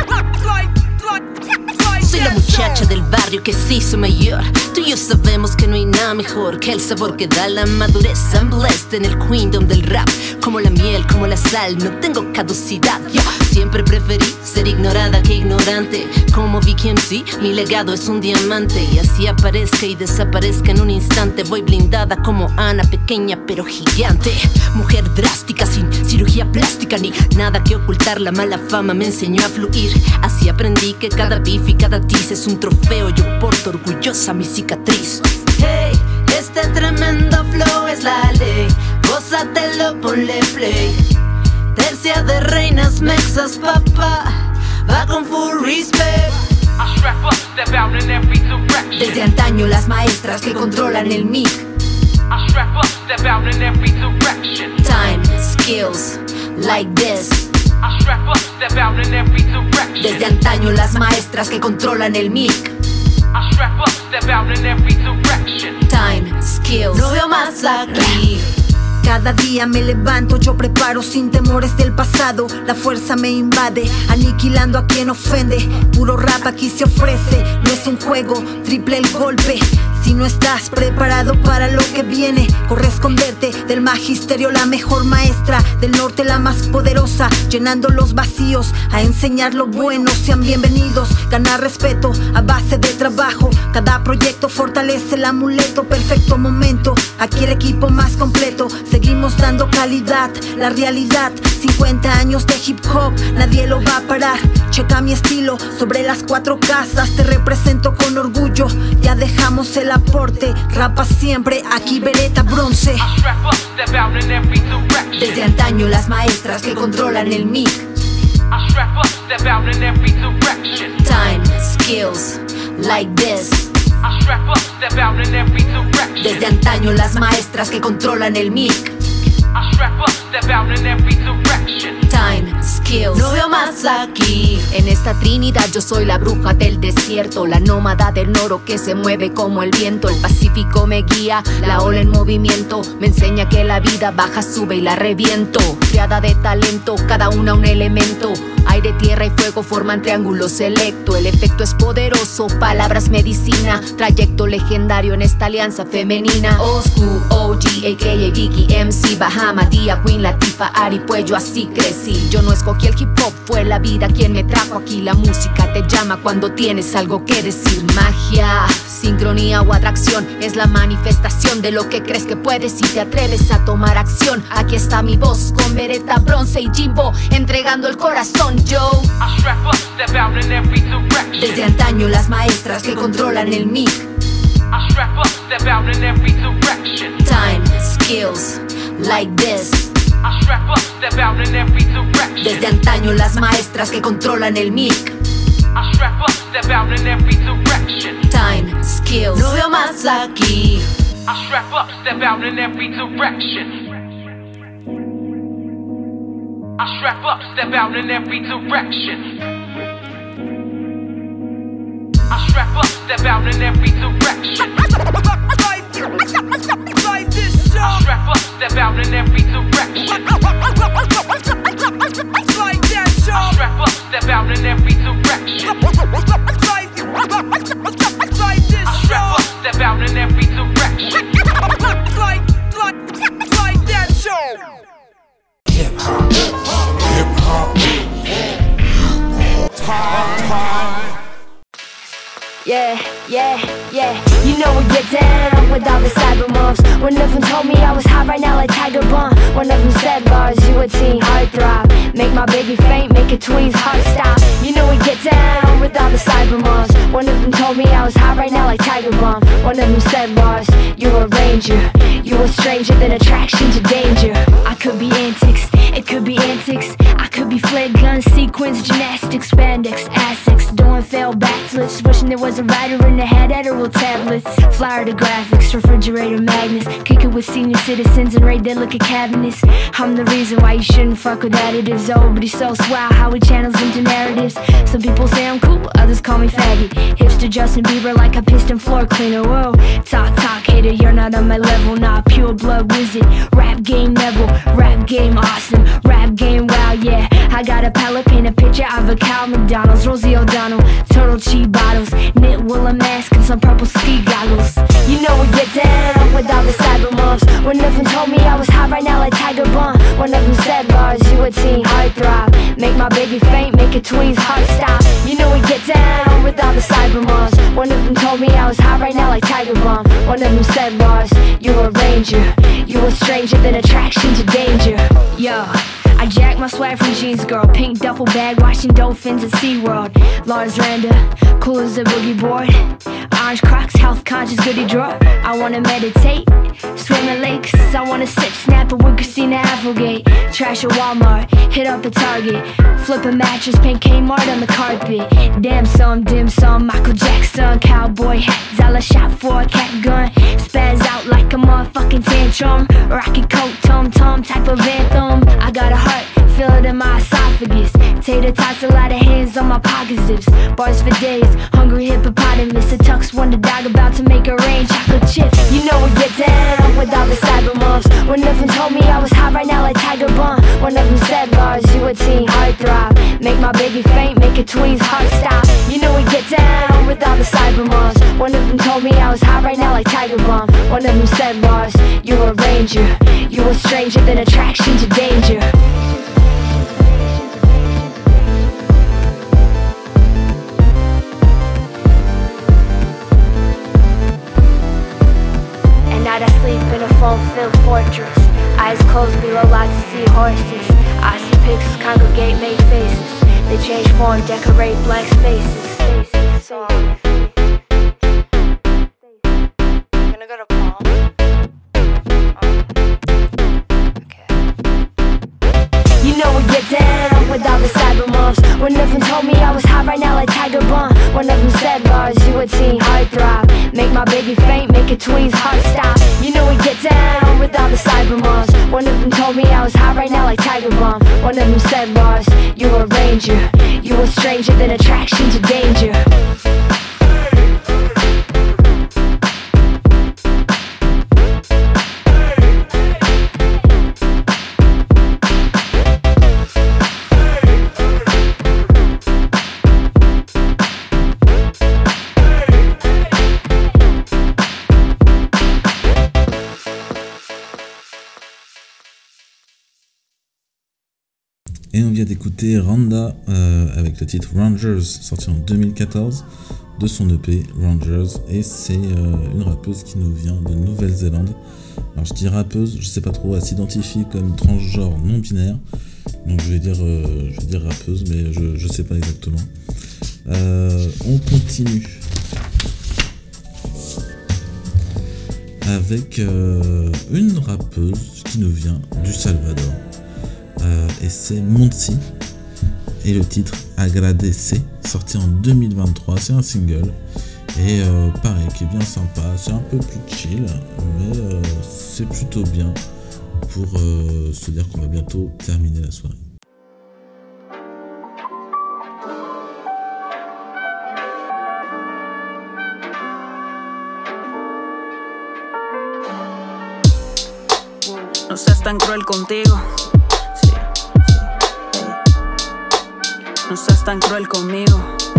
Soy la muchacha del barrio que se hizo mayor. Tú y yo sabemos que no hay nada mejor que el sabor que da la madurez. I'm blessed en el queendom del rap. Como la miel, como la sal, no tengo caducidad. Yo Siempre preferí ser ignorada que ignorante. Como Vicky M C, mi legado es un diamante. Y así aparezca y desaparezca en un instante. Voy blindada como Ana, pequeña pero gigante. Mujer drástica, sin cirugía plástica ni nada que ocultar. La mala fama me enseñó a fluir. Así aprendí que cada beef y cada diss es un trofeo. Yo porto orgullosa mi cicatriz. Hey, este tremendo flow es la ley. Gózatelo, ponle play. Tercia de reinas mexas, papá, va con full respect. I strap up, step out in every direction. Desde antaño las maestras que controlan el mic. I strap up, step out in every direction. Time, skills, like this. I strap up, step out in every direction. Desde antaño las maestras que controlan el mic. I strap up, step out in every direction. Time, skills. No veo más aquí. Cada día me levanto, yo preparo sin temores del pasado. La fuerza me invade, aniquilando a quien ofende. Puro rap aquí se ofrece, no es un juego, triple el golpe. Si no estás preparado para lo que viene, corre a esconderte del magisterio, la mejor maestra del norte, la más poderosa, llenando los vacíos, a enseñar lo bueno. Sean bienvenidos, ganar respeto a base de trabajo. Cada proyecto fortalece el amuleto, perfecto momento. Aquí el equipo más completo, seguimos dando calidad, la realidad. Cincuenta años de hip hop, nadie lo va a parar. Checa mi estilo, sobre las cuatro casas te represento con orgullo. Ya dejamos el aporte, rapa siempre, aquí vereta bronce. Desde antaño las maestras que controlan el mic. Time, skills, like this. Desde antaño las maestras que controlan el mic. Time, skills. No veo más aquí. En esta Trinidad yo soy la bruja del desierto, la nómada del noro que se mueve como el viento. El Pacífico me guía, la ola en movimiento, me enseña que la vida baja, sube y la reviento. Triada de talento, cada una un elemento. Aire, tierra y fuego forman triángulo selecto. El efecto es poderoso, palabras medicina. Trayecto legendario en esta alianza femenina. Old school, O G, a k a. Vicky M C, Bahama, Dia, Queen, Latifah, Ari, pues yo así crecí. Yo no escogí el hip hop, fue la vida quien me trajo aquí. La música te llama cuando tienes algo que decir. Magia, sincronía o atracción, es la manifestación de lo que crees que puedes si te atreves a tomar acción. Aquí está mi voz con Beretta, Bronce y Jimbo, entregando el corazón. Yo, desde antaño las maestras que controlan el mic. Time, skills, like this. Desde antaño las maestras que controlan el mic. Time, skills. No veo más aquí. I strap up, step out in every direction. I strap up, step out in every direction. I strap up, step out in every direction. Like this show. I strap up, step out in every direction. Like that show. I strap up, step out in every direction. Like this I strap up, step out in every direction. Like, like, like that show. Hip hop, hip hop, time, time. Yeah, yeah, yeah. You know we get down with all the cyber moms. One of them told me I was hot right now like Tiger Bomb. One of them said bars, you a teen heartthrob. Make my baby faint, make a tween's heart stop. You know we get down with all the cyber moms. One of them told me I was hot right now like Tiger Bomb. One of them said bars, you're a ranger. You a stranger than attraction to danger. I could be antics, it could be antics. I could be flag gun, sequins, gymnastics, spandex, Asics, doing fail backflips, wishing there was a writer in the head, Adderall tablets, flyer to graphics, refrigerator magnets, kick it with senior citizens and raid their liquor cabinets. I'm the reason why you shouldn't fuck with additives. Oh, but he's so swell how he channels into narratives. Some people say I'm cool, others call me faggot. Hipster Justin Bieber like a piston floor cleaner. Whoa, talk, talk, hater, you're not on my level. Nah, pure blood wizard, rap game Neville, rap game awesome, rap game wow, yeah. I got a palette, paint a picture of a cow, McDonald's, Rosie O'Donnell, turtle cheese bottles, knit wool and mask and some purple ski goggles. You know we get down with all the cyber moms. One of them told me I was hot right now like Tiger Bomb. One of them said bars, you a teen heartthrob. make my baby faint, make a tween's heart stop. You know we get down with all the cyber moms. One of them told me I was hot right now like Tiger Bomb. One of them said, Lars, you a ranger. You a stranger than attraction to danger. Yo, I jacked my swag from G's girl. Pink duffel bag, watching dolphins at SeaWorld. Lars Randa, cool as a boogie board. Orange Crocs, health conscious goodie drawer. I wanna meditate, swim in lakes. I wanna sip, snap it with Christina Applegate. Trash a Walmart, hit up a Target. Flip a mattress, paint Kmart on the carpet. Damn some, dim sum, Michael Jackson. Cowboy hat, dollar shot for a cat gun. Spaz out like a motherfucking tantrum. Rocket coat, tum-tum type of anthem. I got a heart, feel it in my esophagus. Tater tots, a lot of hands on my pocket zips. Bars for days, hungry hippopotamus. A tux wonder dog about to make a rain, chocolate chips. You know we get down with all the cyber moms. One of them told me I was hot right now like Tiger Bomb. One of them said, Lars, you a teen heartthrob. Make my baby faint, make a tween's heart stop. You know we get down with all the cyber moms. One of them told me I was hot right now like Tiger Bomb. One of them said, Lars, you a ranger. You a stranger than attraction to danger. Night I sleep in a foam-filled fortress. Eyes closed below lots of seahorses. I see pixels congregate, make faces. They change form, decorate blank spaces. So, gonna go to Palm. You know we get down with all the cyber moms. One of them told me I was hot right now like Tiger Bomb. One of them said, Lars, you a teen heartthrob. Make my baby faint, make a tween's heart stop. You know we get down with all the cyber moms. One of them told me I was hot right now like Tiger Bomb. One of them said, Lars, you a ranger. You a stranger than attraction to danger. Et on vient d'écouter Randa euh, avec le titre Rangers, sorti en deux mille quatorze, de son E P Rangers. Et c'est euh, une rappeuse qui nous vient de Nouvelle-Zélande. Alors je dis rappeuse, je sais pas trop, elle s'identifie comme transgenre non binaire. Donc je vais dire, euh, je vais dire rappeuse, mais je, je sais pas exactement. Euh, on continue avec euh, une rappeuse qui nous vient du Salvador. Euh, et c'est Montsi et le titre Agradece, sorti en deux mille vingt-trois. C'est un single et euh, pareil, qui est bien sympa. C'est un peu plus chill, mais euh, c'est plutôt bien pour euh, se dire qu'on va bientôt terminer la soirée. No seas tan cruel contigo. Sí, sí, hey. No seas tan cruel conmigo.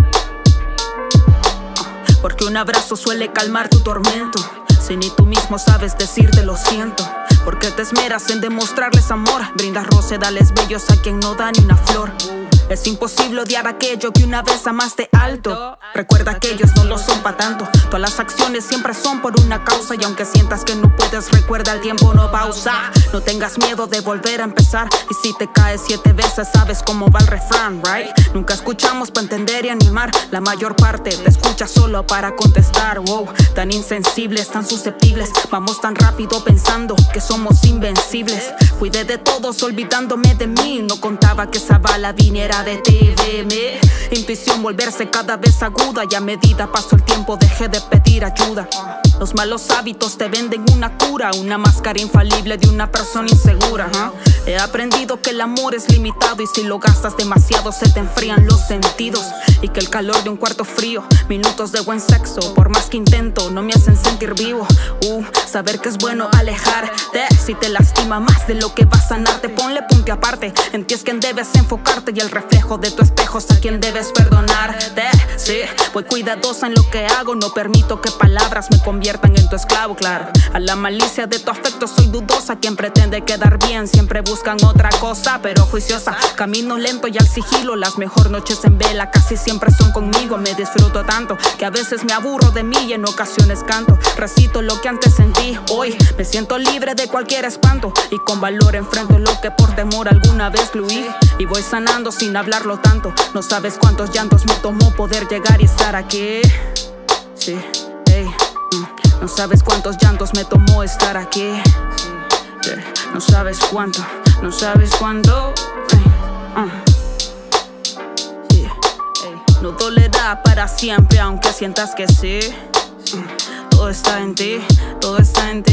Porque un abrazo suele calmar tu tormento. Si ni tú mismo sabes decirte lo siento. Porque te esmeras en demostrarles amor. Brindas rosedales bellos a quien no da ni una flor. Es imposible odiar aquello que una vez amaste alto. Recuerda que ellos no lo son pa' tanto. Todas las acciones siempre son por una causa. Y aunque sientas que no puedes, recuerda el tiempo no pausa. No tengas miedo de volver a empezar. Y si te caes siete veces sabes cómo va el refrán, right? Nunca escuchamos pa' entender y animar. La mayor parte te escucha solo para contestar. Wow, tan insensibles, tan susceptibles. Vamos tan rápido pensando que somos invencibles. Cuidé de todos olvidándome de mí. No contaba que esa bala viniera de T V M. Intuición volverse cada vez aguda. Y a medida pasó el tiempo dejé de pedir ayuda. Los malos hábitos te venden una cura. Una máscara infalible de una persona insegura, ¿huh? He aprendido que el amor es limitado. Y si lo gastas demasiado se te enfrían los sentidos. Y que el calor de un cuarto frío, minutos de buen sexo, por más que intento, no me hacen sentir vivo. Uh, saber que es bueno alejarte. Si te lastima más de lo que va a sanarte, ponle punto aparte. En ti es quien debes enfocarte. Y el reflejo de tu espejo es a quien debes perdonarte. Sí, voy cuidadosa en lo que hago. No permito que palabras me conviertan conviertan en tu esclavo, claro. A la malicia de tu afecto soy dudosa. Quien pretende quedar bien siempre buscan otra cosa, pero juiciosa. Camino lento y al sigilo. Las mejores noches en vela casi siempre son conmigo. Me disfruto tanto que a veces me aburro de mí y en ocasiones canto. Recito lo que antes sentí. Hoy me siento libre de cualquier espanto y con valor enfrento lo que por temor alguna vez fluí. Y voy sanando sin hablarlo tanto. No sabes cuántos llantos me tomó poder llegar y estar aquí. Sí, hey, mm. No sabes cuántos llantos me tomó estar aquí. Sí, yeah. No sabes cuánto, no sabes cuánto. Hey, uh. Sí, hey. No dolerá para siempre aunque sientas que sí. Mm. Todo está en ti, todo está en ti.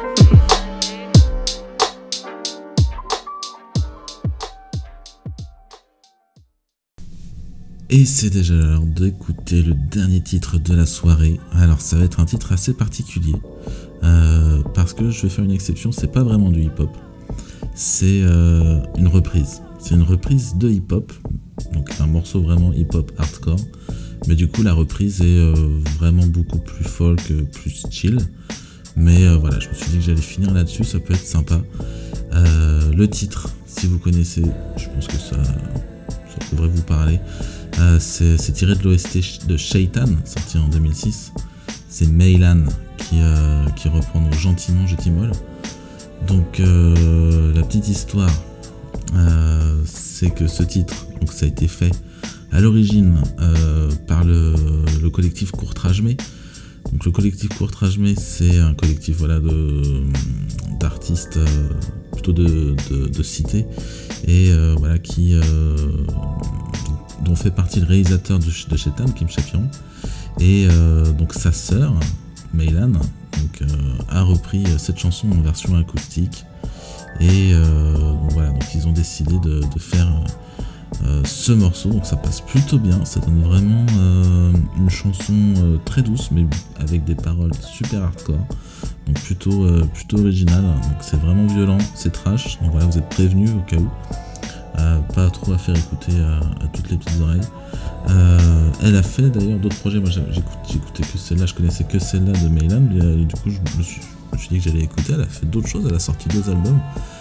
Et c'est déjà l'heure d'écouter le dernier titre de la soirée. Alors ça va être un titre assez particulier, euh, parce que je vais faire une exception, c'est pas vraiment du hip-hop, c'est euh, une reprise. C'est une reprise de hip-hop, donc un morceau vraiment hip-hop hardcore, mais du coup la reprise est euh, vraiment beaucoup plus folk, plus chill. Mais euh, voilà, je me suis dit que j'allais finir là-dessus, ça peut être sympa. Euh, le titre, si vous connaissez, je pense que ça, ça devrait vous parler. Euh, c'est, c'est tiré de l'O S T de Shaitan, sorti en deux mille six. C'est Meylan qui, euh, qui reprend donc gentiment Je t'immole. Donc euh, la petite histoire, euh, c'est que ce titre, donc ça a été fait à l'origine euh, par le, le collectif Courtrajmé. Donc le collectif Courtrajmé, c'est un collectif voilà, de, d'artistes euh, plutôt de, de, de cité et euh, voilà qui euh, dont fait partie le réalisateur de, de Shaitan, Kim Chapiron, et euh, donc sa sœur, Meylan, donc, euh, a repris cette chanson en version acoustique, et euh, donc, voilà, donc ils ont décidé de, de faire euh, ce morceau, donc ça passe plutôt bien, ça donne vraiment euh, une chanson euh, très douce, mais avec des paroles super hardcore, donc plutôt, euh, plutôt original, donc c'est vraiment violent, c'est trash, donc voilà, vous êtes prévenus au cas où. Euh, pas trop à faire écouter à, à toutes les petites oreilles. Euh, elle a fait d'ailleurs d'autres projets. Moi j'écoute, j'écoutais que celle-là, je connaissais que celle-là de Meylan. Et du coup je me, suis, je me suis dit que j'allais écouter. Elle a fait d'autres choses, elle a sorti deux albums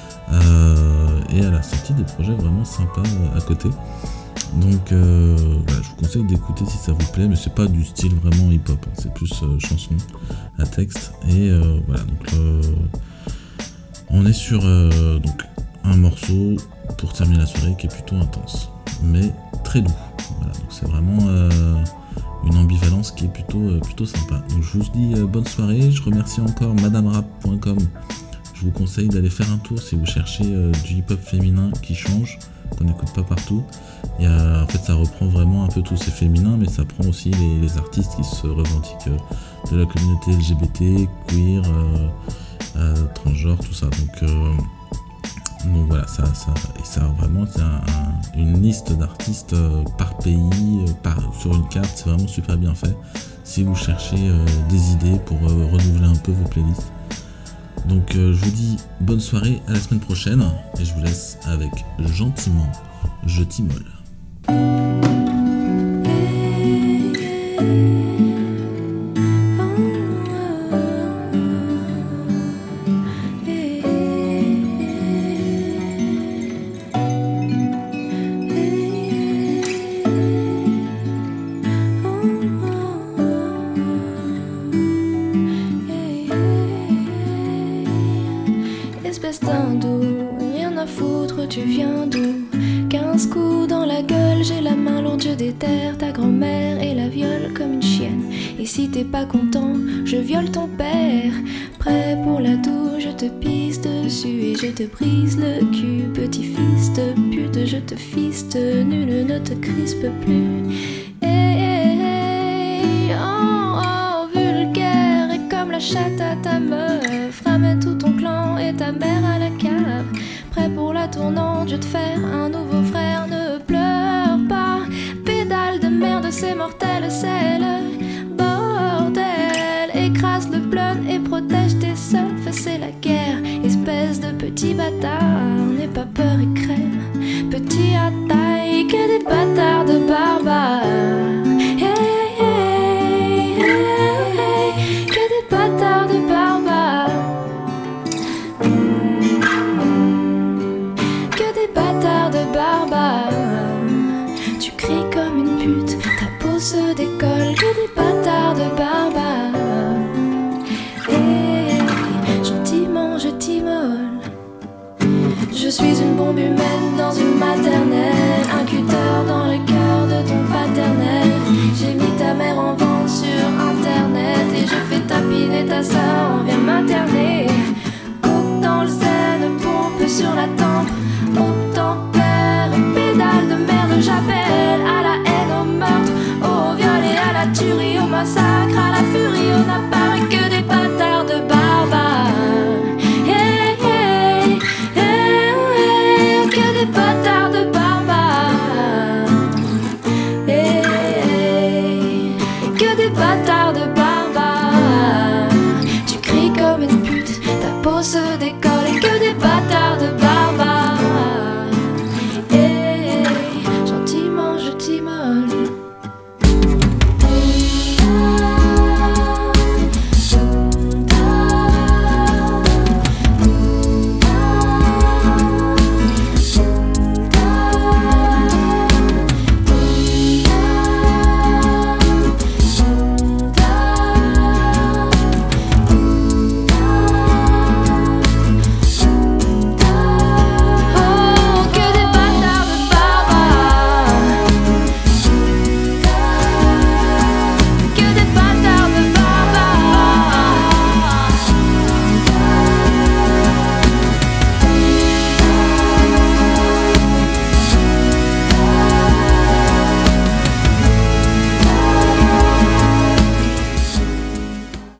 euh, et elle a sorti des projets vraiment sympas à côté. Donc euh, voilà, je vous conseille d'écouter si ça vous plaît, mais c'est pas du style vraiment hip-hop, hein, c'est plus euh, chanson à texte. Et euh, voilà, donc euh, on est sur euh, donc un morceau pour terminer la soirée qui est plutôt intense, mais très doux. Voilà, donc c'est vraiment euh, une ambivalence qui est plutôt, euh, plutôt sympa. Donc je vous dis euh, bonne soirée, je remercie encore madame rap point com. Je vous conseille d'aller faire un tour si vous cherchez euh, du hip-hop féminin qui change, qu'on n'écoute pas partout. Il y a, en fait ça reprend vraiment un peu tout, c'est féminin, mais ça prend aussi les, les artistes qui se revendiquent euh, de la communauté L G B T, queer, euh, euh, transgenre, tout ça. Donc euh, Donc voilà, ça, ça, et ça vraiment c'est un, un, une liste d'artistes euh, par pays, euh, par, sur une carte, c'est vraiment super bien fait. Si vous cherchez euh, des idées pour euh, renouveler un peu vos playlists. Donc euh, je vous dis bonne soirée, à la semaine prochaine, et je vous laisse avec Gentiment Je t'immole. Espèce d'hindou, rien à foutre, tu viens d'où? Quinze coups dans la gueule, j'ai la main lourde, je déterre ta grand-mère et la viole comme une chienne. Et si t'es pas content, je viole ton père. Prêt pour la douche, je te pisse dessus et je te brise le cul. Petit fils de pute, je te fiste, nul ne te crispe plus. Hey, hey, hey, oh, oh, vulgaire et comme la chatte à ta meuf. Ramène tout ton clan et ta mère à la cave. Prêt pour la tournante, je te fais un nouveau frère. Ne pleure pas, pédale de merde, c'est mortel, c'est le bordel. Écrase le plun et protège tes seuls, c'est la guerre. Espèce de petit bâtard, n'aie pas peur et crème. Petit à taille, que des bâtards de barbares. Hey, hey, hey, hey, que des bâtards cries comme une pute, ta peau se décolle, que des bâtards de barbares. Et gentiment je t'immole. Je suis une bombe humaine dans une maternelle.